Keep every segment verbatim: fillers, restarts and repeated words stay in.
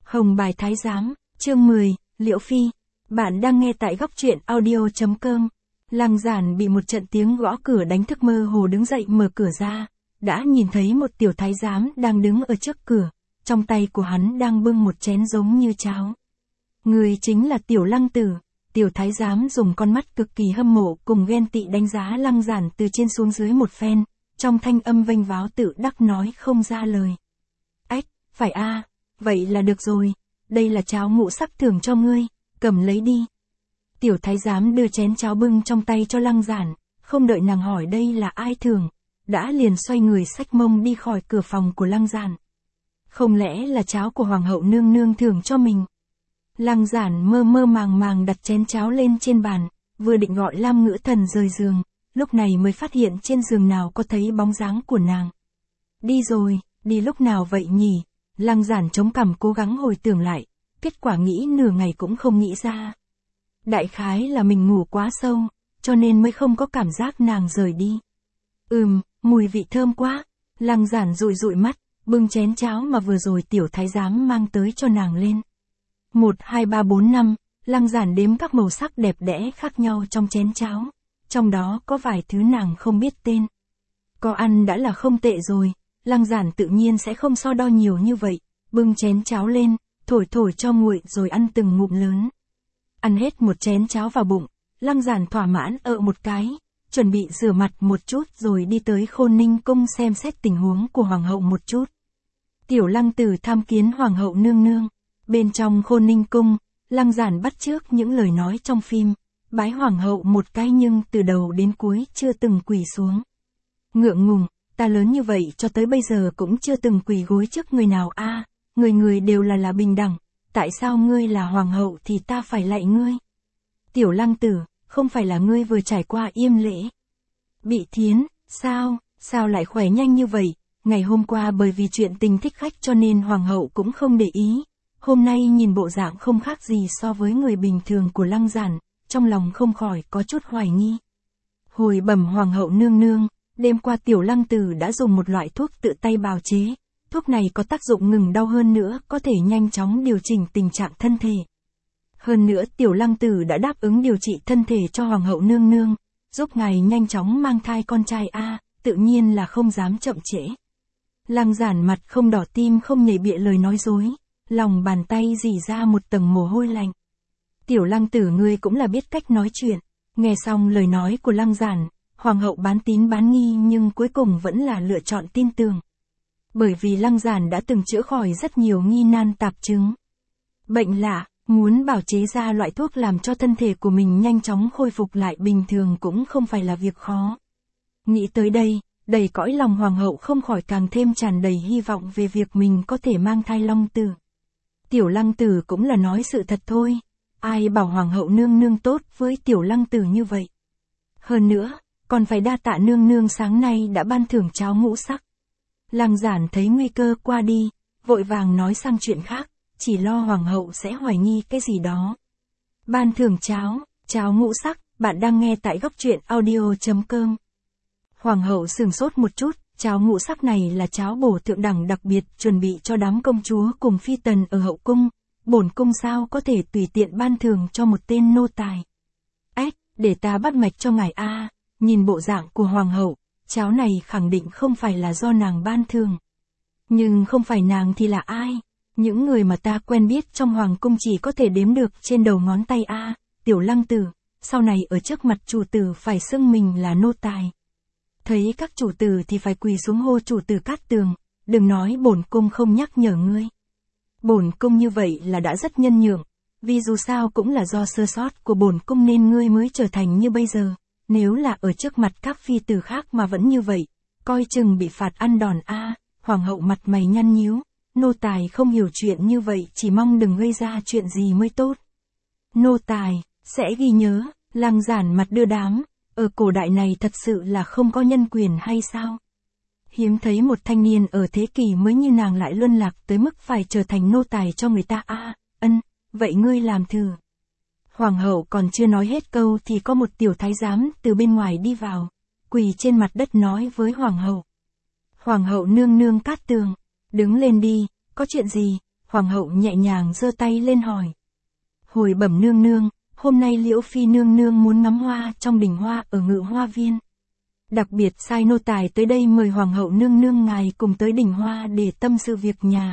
Hồng bài thái giám, chương mười, Liễu Phi. Bạn đang nghe tại góc truyện audio chấm com. Lăng Giản bị một trận tiếng gõ cửa đánh thức, mơ hồ đứng dậy mở cửa ra, đã nhìn thấy một tiểu thái giám đang đứng ở trước cửa, trong tay của hắn đang bưng một chén giống như cháo. Người chính là tiểu Lăng Tử. Tiểu thái giám dùng con mắt cực kỳ hâm mộ cùng ghen tị đánh giá Lăng Giản từ trên xuống dưới một phen, trong thanh âm vênh váo tự đắc nói không ra lời. Ách, phải a, vậy là được rồi, đây là cháo ngũ sắc thưởng cho ngươi, cầm lấy đi. Tiểu thái giám đưa chén cháo bưng trong tay cho Lăng Giản, không đợi nàng hỏi đây là ai thưởng, đã liền xoay người xách mông đi khỏi cửa phòng của Lăng Giản. Không lẽ là cháo của hoàng hậu nương nương thưởng cho mình? Lăng Giản mơ mơ màng màng đặt chén cháo lên trên bàn, vừa định gọi Lam Ngữ Thần rời giường, lúc này mới phát hiện trên giường nào có thấy bóng dáng của nàng. Đi rồi, đi lúc nào vậy nhỉ? Lăng Giản chống cằm cố gắng hồi tưởng lại, kết quả nghĩ nửa ngày cũng không nghĩ ra. Đại khái là mình ngủ quá sâu, cho nên mới không có cảm giác nàng rời đi. Ừm, mùi vị thơm quá. Lăng Giản dụi dụi mắt, bưng chén cháo mà vừa rồi tiểu thái giám mang tới cho nàng lên. Một, hai, ba, bốn, năm, Lăng Giản đếm các màu sắc đẹp đẽ khác nhau trong chén cháo, trong đó có vài thứ nàng không biết tên. Có ăn đã là không tệ rồi, Lăng Giản tự nhiên sẽ không so đo nhiều như vậy, bưng chén cháo lên, thổi thổi cho nguội rồi ăn từng ngụm lớn. Ăn hết một chén cháo vào bụng, Lăng Giản thỏa mãn ợ một cái, chuẩn bị rửa mặt một chút rồi đi tới Khôn Ninh cung xem xét tình huống của hoàng hậu một chút. Tiểu Lăng Tử tham kiến hoàng hậu nương nương. Bên trong Khôn Ninh cung, Lăng Giản bắt chước những lời nói trong phim, bái hoàng hậu một cái nhưng từ đầu đến cuối chưa từng quỳ xuống. Ngượng ngùng, ta lớn như vậy cho tới bây giờ cũng chưa từng quỳ gối trước người nào a, à, người người đều là là bình đẳng, tại sao ngươi là hoàng hậu thì ta phải lạy ngươi? Tiểu Lăng Tử, không phải là ngươi vừa trải qua yêm lễ? Bị thiến, sao, sao lại khỏe nhanh như vậy? Ngày hôm qua bởi vì chuyện tình thích khách cho nên hoàng hậu cũng không để ý. Hôm nay nhìn bộ dạng không khác gì so với người bình thường của Lăng Giản, trong lòng không khỏi có chút hoài nghi. Hồi bẩm hoàng hậu nương nương, đêm qua tiểu Lăng Tử đã dùng một loại thuốc tự tay bào chế, thuốc này có tác dụng ngừng đau hơn nữa có thể nhanh chóng điều chỉnh tình trạng thân thể. Hơn nữa tiểu Lăng Tử đã đáp ứng điều trị thân thể cho hoàng hậu nương nương, giúp ngài nhanh chóng mang thai con trai a, à, tự nhiên là không dám chậm trễ. Lăng Giản mặt không đỏ tim không nhảy bịa lời nói dối. Lòng bàn tay rỉ ra một tầng mồ hôi lạnh. Tiểu Lăng Tử ngươi cũng là biết cách nói chuyện. Nghe xong lời nói của Lăng Giản, hoàng hậu bán tín bán nghi nhưng cuối cùng vẫn là lựa chọn tin tưởng. Bởi vì Lăng Giản đã từng chữa khỏi rất nhiều nghi nan tạp chứng. Bệnh lạ, muốn bào chế ra loại thuốc làm cho thân thể của mình nhanh chóng khôi phục lại bình thường cũng không phải là việc khó. Nghĩ tới đây, đầy cõi lòng hoàng hậu không khỏi càng thêm tràn đầy hy vọng về việc mình có thể mang thai long tử. Tiểu Lăng Tử cũng là nói sự thật thôi, ai bảo hoàng hậu nương nương tốt với tiểu Lăng Tử như vậy. Hơn nữa, còn phải đa tạ nương nương sáng nay đã ban thưởng cháo ngũ sắc. Lăng Giản thấy nguy cơ qua đi, vội vàng nói sang chuyện khác, chỉ lo hoàng hậu sẽ hoài nghi cái gì đó. Ban thưởng cháo, cháo ngũ sắc, bạn đang nghe tại góc truyện audio chấm com. Hoàng hậu sửng sốt một chút. Cháo ngũ sắc này là cháo bổ thượng đẳng đặc biệt chuẩn bị cho đám công chúa cùng phi tần ở hậu cung, bổn cung sao có thể tùy tiện ban thưởng cho một tên nô tài. Ếch, để ta bắt mạch cho ngài a. Nhìn bộ dạng của hoàng hậu, cháo này khẳng định không phải là do nàng ban thưởng. Nhưng không phải nàng thì là ai? Những người mà ta quen biết trong hoàng cung chỉ có thể đếm được trên đầu ngón tay a. Tiểu Lăng Tử, sau này ở trước mặt chủ tử phải xưng mình là nô tài. Thấy các chủ tử thì phải quỳ xuống hô chủ tử Cát Tường, đừng nói bổn cung không nhắc nhở ngươi. Bổn cung như vậy là đã rất nhân nhượng, vì dù sao cũng là do sơ sót của bổn cung nên ngươi mới trở thành như bây giờ, nếu là ở trước mặt các phi tử khác mà vẫn như vậy, coi chừng bị phạt ăn đòn a. À, hoàng hậu mặt mày nhăn nhíu, nô tài không hiểu chuyện như vậy chỉ mong đừng gây ra chuyện gì mới tốt. Nô tài, sẽ ghi nhớ, Lăng Giản mặt đưa đám. Ở cổ đại này thật sự là không có nhân quyền hay sao? Hiếm thấy một thanh niên ở thế kỷ mới như nàng lại luân lạc tới mức phải trở thành nô tài cho người ta a. À, ân, vậy ngươi làm thử. Hoàng hậu còn chưa nói hết câu thì có một tiểu thái giám từ bên ngoài đi vào, quỳ trên mặt đất nói với hoàng hậu. Hoàng hậu nương nương Cát Tường, đứng lên đi, có chuyện gì? hoàng hậu nhẹ nhàng giơ tay lên hỏi. Hồi bẩm nương nương, hôm nay Liễu Phi nương nương muốn ngắm hoa trong đình hoa ở Ngự Hoa Viên. Đặc biệt sai nô tài tới đây mời hoàng hậu nương nương ngài cùng tới đình hoa để tâm sự việc nhà.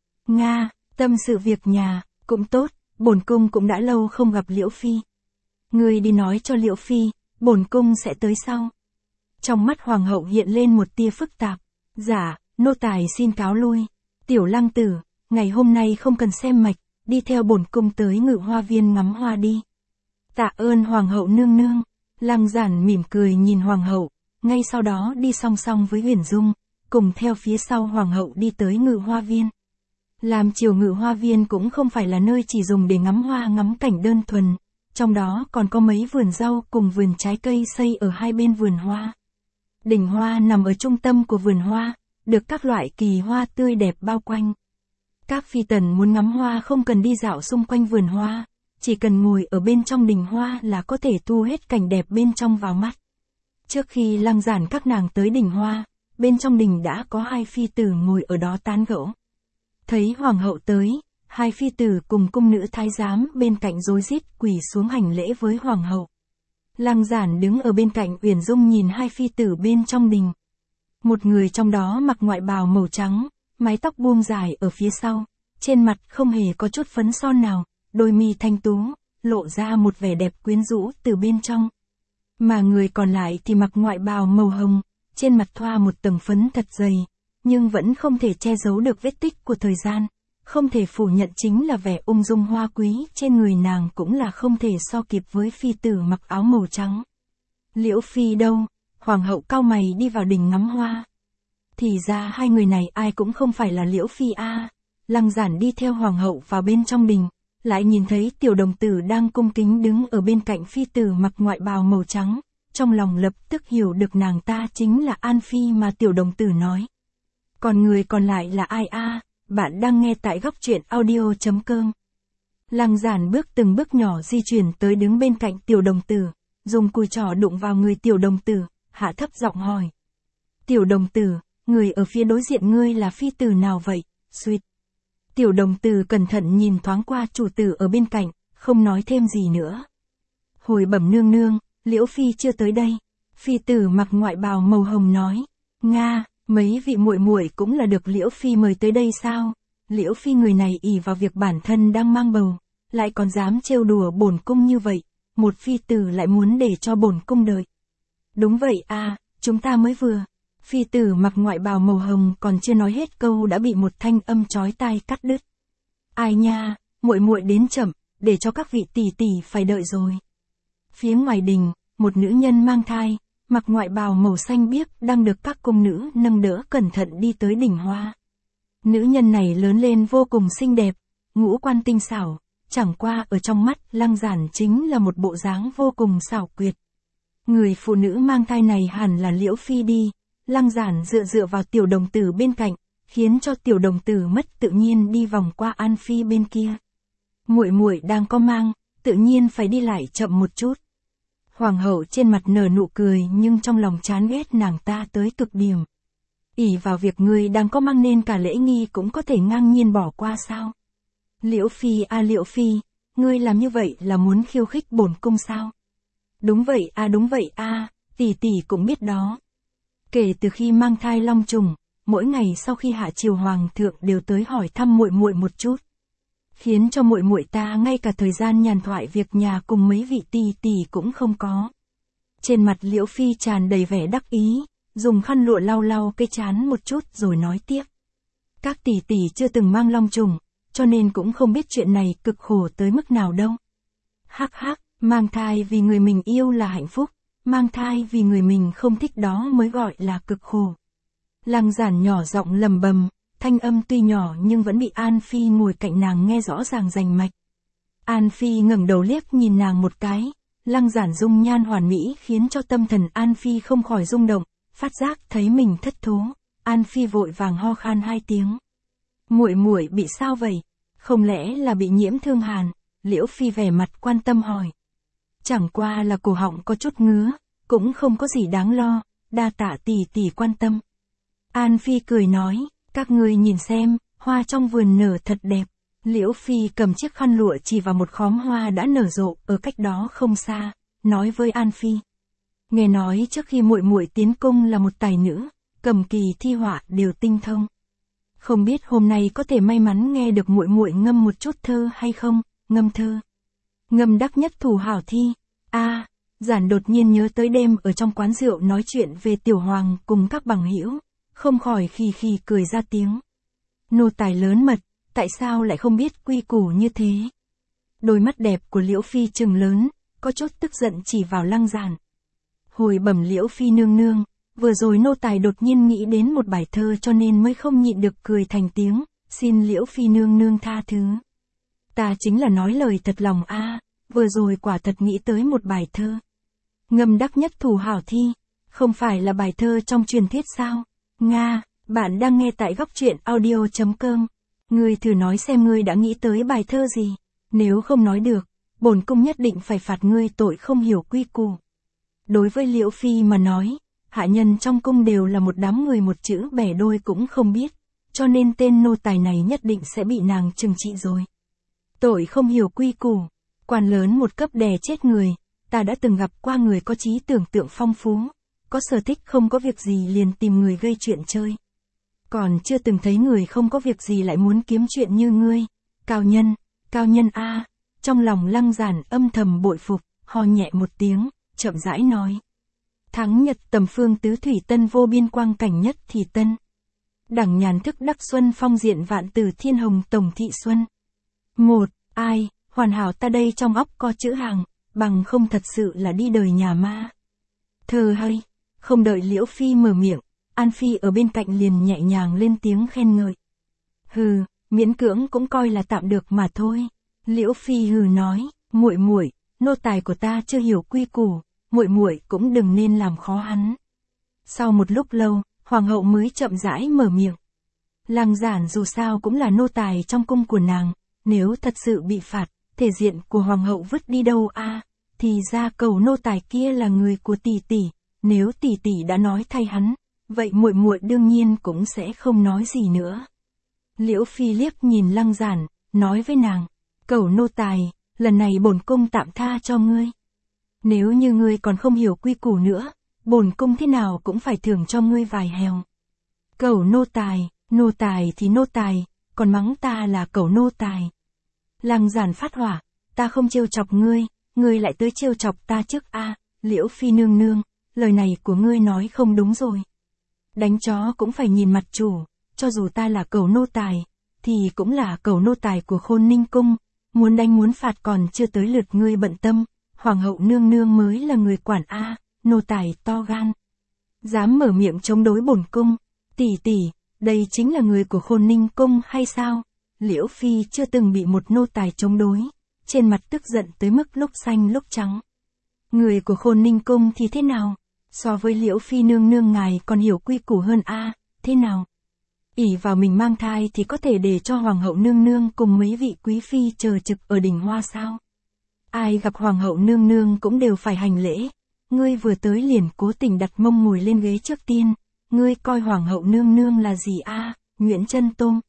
Nga, tâm sự việc nhà, cũng tốt, bổn cung cũng đã lâu không gặp Liễu Phi. Ngươi đi nói cho Liễu Phi, bổn cung sẽ tới sau. Trong mắt hoàng hậu hiện lên một tia phức tạp. Dạ, nô tài xin cáo lui. Tiểu Lăng tử, ngày hôm nay không cần xem mạch, đi theo bổn cung tới Ngự Hoa Viên ngắm hoa đi. Tạ ơn hoàng hậu nương nương. Lăng Giản mỉm cười nhìn hoàng hậu, ngay sau đó đi song song với Huyền Dung, cùng theo phía sau hoàng hậu đi tới Ngự Hoa Viên. Làm chiều Ngự Hoa Viên cũng không phải là nơi chỉ dùng để ngắm hoa ngắm cảnh đơn thuần, trong đó còn có mấy vườn rau cùng vườn trái cây xây ở hai bên vườn hoa. Đỉnh hoa nằm ở trung tâm của vườn hoa, được các loại kỳ hoa tươi đẹp bao quanh. Các phi tần muốn ngắm hoa không cần đi dạo xung quanh vườn hoa, chỉ cần ngồi ở bên trong đình hoa là có thể thu hết cảnh đẹp bên trong vào mắt. Trước khi Lăng Giản các nàng tới đình hoa, bên trong đình đã có hai phi tử ngồi ở đó tán gẫu. Thấy hoàng hậu tới, hai phi tử cùng cung nữ thái giám bên cạnh rối rít quỳ xuống hành lễ với hoàng hậu. Lăng Giản đứng ở bên cạnh Uyển Dung nhìn hai phi tử bên trong đình. Một người trong đó mặc ngoại bào màu trắng, mái tóc buông dài ở phía sau, trên mặt không hề có chút phấn son nào, đôi mi thanh tú, lộ ra một vẻ đẹp quyến rũ từ bên trong. Mà người còn lại thì mặc ngoại bào màu hồng, trên mặt thoa một tầng phấn thật dày, nhưng vẫn không thể che giấu được vết tích của thời gian, không thể phủ nhận chính là vẻ ung dung hoa quý trên người nàng cũng là không thể so kịp với phi tử mặc áo màu trắng. Liễu Phi đâu? Hoàng hậu cau mày đi vào đình ngắm hoa. Thì ra hai người này ai cũng không phải là Liễu Phi a. À. Lăng Giản đi theo hoàng hậu vào bên trong đình, lại nhìn thấy tiểu đồng tử đang cung kính đứng ở bên cạnh phi tử mặc ngoại bào màu trắng, trong lòng lập tức hiểu được nàng ta chính là An Phi mà tiểu đồng tử nói. Còn người còn lại là ai a? À? Bạn đang nghe tại góc truyện audio chấm com. Lăng Giản bước từng bước nhỏ di chuyển tới đứng bên cạnh tiểu đồng tử, dùng cùi trỏ đụng vào người tiểu đồng tử, hạ thấp giọng hỏi. Tiểu đồng tử, người ở phía đối diện ngươi là phi tử nào vậy? Suýt. Tiểu đồng tử cẩn thận nhìn thoáng qua chủ tử ở bên cạnh, không nói thêm gì nữa. Hồi bẩm nương nương, Liễu Phi chưa tới đây. Phi tử mặc ngoại bào màu hồng nói. Nga, mấy vị muội muội cũng là được Liễu Phi mời tới đây sao? Liễu Phi người này ỷ vào việc bản thân đang mang bầu, lại còn dám trêu đùa bổn cung như vậy, một phi tử lại muốn để cho bổn cung đợi. Đúng vậy a, chúng ta mới vừa. Phi tử mặc ngoại bào màu hồng còn chưa nói hết câu đã bị một thanh âm chói tai cắt đứt. Ai nha, muội muội đến chậm, để cho các vị tỷ tỷ phải đợi rồi. Phía ngoài đình, một nữ nhân mang thai, mặc ngoại bào màu xanh biếc đang được các cung nữ nâng đỡ cẩn thận đi tới đỉnh hoa. Nữ nhân này lớn lên vô cùng xinh đẹp, ngũ quan tinh xảo, chẳng qua ở trong mắt Lăng Giản chính là một bộ dáng vô cùng xảo quyệt. Người phụ nữ mang thai này hẳn là Liễu Phi đi. Lăng Giản dựa dựa vào tiểu đồng tử bên cạnh, khiến cho tiểu đồng tử mất tự nhiên đi vòng qua An Phi bên kia. Muội muội đang có mang, tự nhiên phải đi lại chậm một chút. Hoàng hậu trên mặt nở nụ cười nhưng trong lòng chán ghét nàng ta tới cực điểm. Ỷ vào việc ngươi đang có mang nên cả lễ nghi cũng có thể ngang nhiên bỏ qua sao? Liễu Phi a à, Liễu Phi, ngươi làm như vậy là muốn khiêu khích bổn cung sao? Đúng vậy a à, đúng vậy a, à, tỷ tỷ cũng biết đó. Kể từ khi mang thai long trùng, mỗi ngày sau khi hạ triều hoàng thượng đều tới hỏi thăm muội muội một chút, khiến cho muội muội ta ngay cả thời gian nhàn thoại việc nhà cùng mấy vị tỷ tỷ cũng không có. Trên mặt Liễu Phi tràn đầy vẻ đắc ý, dùng khăn lụa lau lau cái trán một chút rồi nói tiếp. Các tỷ tỷ chưa từng mang long trùng, cho nên cũng không biết chuyện này cực khổ tới mức nào đâu. Hắc hắc, mang thai vì người mình yêu là hạnh phúc, mang thai vì người mình không thích đó mới gọi là cực khổ. Lăng Giản nhỏ giọng lầm bầm, thanh âm tuy nhỏ nhưng vẫn bị An Phi ngồi cạnh nàng nghe rõ ràng rành mạch. An Phi ngẩng đầu liếc nhìn nàng một cái, Lăng Giản dung nhan hoàn mỹ khiến cho tâm thần An Phi không khỏi rung động, phát giác thấy mình thất thố, An Phi vội vàng ho khan hai tiếng. Muội muội bị sao vậy? Không lẽ là bị nhiễm thương hàn? Liễu Phi vẻ mặt quan tâm hỏi. Chẳng qua là cổ họng có chút ngứa, cũng không có gì đáng lo, đa tạ tỷ tỷ quan tâm. An Phi cười nói, các ngươi nhìn xem, hoa trong vườn nở thật đẹp. Liễu Phi cầm chiếc khăn lụa chỉ vào một khóm hoa đã nở rộ ở cách đó không xa, nói với An Phi. Nghe nói trước khi muội muội tiến cung là một tài nữ, cầm kỳ thi họa đều tinh thông. Không biết hôm nay có thể may mắn nghe được muội muội ngâm một chút thơ hay không? Ngâm thơ. Ngâm đắc nhất thủ hảo thi. A, à, Giản đột nhiên nhớ tới đêm ở trong quán rượu nói chuyện về Tiểu Hoàng cùng các bằng hữu, không khỏi khì khì cười ra tiếng. Nô tài lớn mật, tại sao lại không biết quy củ như thế? Đôi mắt đẹp của Liễu Phi trừng lớn, có chút tức giận chỉ vào Lăng Giản. Hồi bẩm Liễu Phi nương nương, vừa rồi nô tài đột nhiên nghĩ đến một bài thơ cho nên mới không nhịn được cười thành tiếng, xin Liễu Phi nương nương tha thứ. Ta chính là nói lời thật lòng a, à, vừa rồi quả thật nghĩ tới một bài thơ. Ngâm đắc nhất thủ hảo thi, không phải là bài thơ trong truyền thuyết sao? Nga, bạn đang nghe tại góc truyện audio chấm com. Ngươi thử nói xem ngươi đã nghĩ tới bài thơ gì, nếu không nói được, bổn cung nhất định phải phạt ngươi tội không hiểu quy củ. Đối với Liễu Phi mà nói, hạ nhân trong cung đều là một đám người một chữ bẻ đôi cũng không biết, cho nên tên nô tài này nhất định sẽ bị nàng trừng trị rồi. Tội không hiểu quy củ, quan lớn một cấp đè chết người, ta đã từng gặp qua người có trí tưởng tượng phong phú, có sở thích không có việc gì liền tìm người gây chuyện chơi. Còn chưa từng thấy người không có việc gì lại muốn kiếm chuyện như ngươi, cao nhân, cao nhân a. À. Trong lòng Lăng Giản âm thầm bội phục, ho nhẹ một tiếng, chậm rãi nói. Thắng nhật tầm phương tứ thủy tân vô biên quang cảnh nhất thì tân. Đẳng nhàn thức đắc xuân phong diện vạn tử thiên hồng tổng thị xuân. Một, ai, hoàn hảo ta đây trong óc có chữ hàng, bằng không thật sự là đi đời nhà ma. Thơ hay, không đợi Liễu Phi mở miệng, An Phi ở bên cạnh liền nhẹ nhàng lên tiếng khen ngợi. Hừ, miễn cưỡng cũng coi là tạm được mà thôi. Liễu Phi hừ nói, muội muội, nô tài của ta chưa hiểu quy củ, muội muội cũng đừng nên làm khó hắn. Sau một lúc lâu, hoàng hậu mới chậm rãi mở miệng. Lăng Giản dù sao cũng là nô tài trong cung của nàng, nếu thật sự bị phạt, thể diện của hoàng hậu vứt đi đâu a? À, thì ra cầu nô tài kia là người của tỷ tỷ, nếu tỷ tỷ đã nói thay hắn, vậy muội muội đương nhiên cũng sẽ không nói gì nữa. Liễu Phi liếc nhìn Lăng Giản, nói với nàng, cầu nô tài, lần này bổn cung tạm tha cho ngươi. Nếu như ngươi còn không hiểu quy củ nữa, bổn cung thế nào cũng phải thưởng cho ngươi vài hèo. Cầu nô tài, nô tài thì nô tài, còn mắng ta là cầu nô tài. Lăng Giản phát hỏa, ta không trêu chọc ngươi, ngươi lại tới trêu chọc ta trước a. À, Liễu Phi nương nương, lời này của ngươi nói không đúng rồi. Đánh chó cũng phải nhìn mặt chủ, cho dù ta là cầu nô tài, thì cũng là cầu nô tài của Khôn Ninh cung, muốn đánh muốn phạt còn chưa tới lượt ngươi bận tâm, hoàng hậu nương nương mới là người quản a. À, nô tài to gan, dám mở miệng chống đối bổn cung, tỷ tỷ, đây chính là người của Khôn Ninh cung hay sao? Liễu Phi chưa từng bị một nô tài chống đối, trên mặt tức giận tới mức lúc xanh lúc trắng. Người của Khôn Ninh cung thì thế nào? So với Liễu Phi nương nương ngài còn hiểu quy củ hơn a, à, thế nào? ỷ vào mình mang thai thì có thể để cho hoàng hậu nương nương cùng mấy vị quý phi chờ trực ở đỉnh hoa sao? Ai gặp hoàng hậu nương nương cũng đều phải hành lễ, ngươi vừa tới liền cố tình đặt mông ngồi lên ghế trước tiên, ngươi coi hoàng hậu nương nương là gì a? À, Nguyễn Chân Tôm.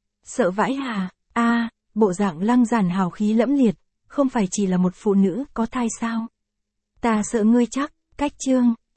Sợ vãi hà, a, à, bộ dạng Lăng Giản hào khí lẫm liệt, không phải chỉ là một phụ nữ có thai sao? Ta sợ ngươi chắc, cách chương,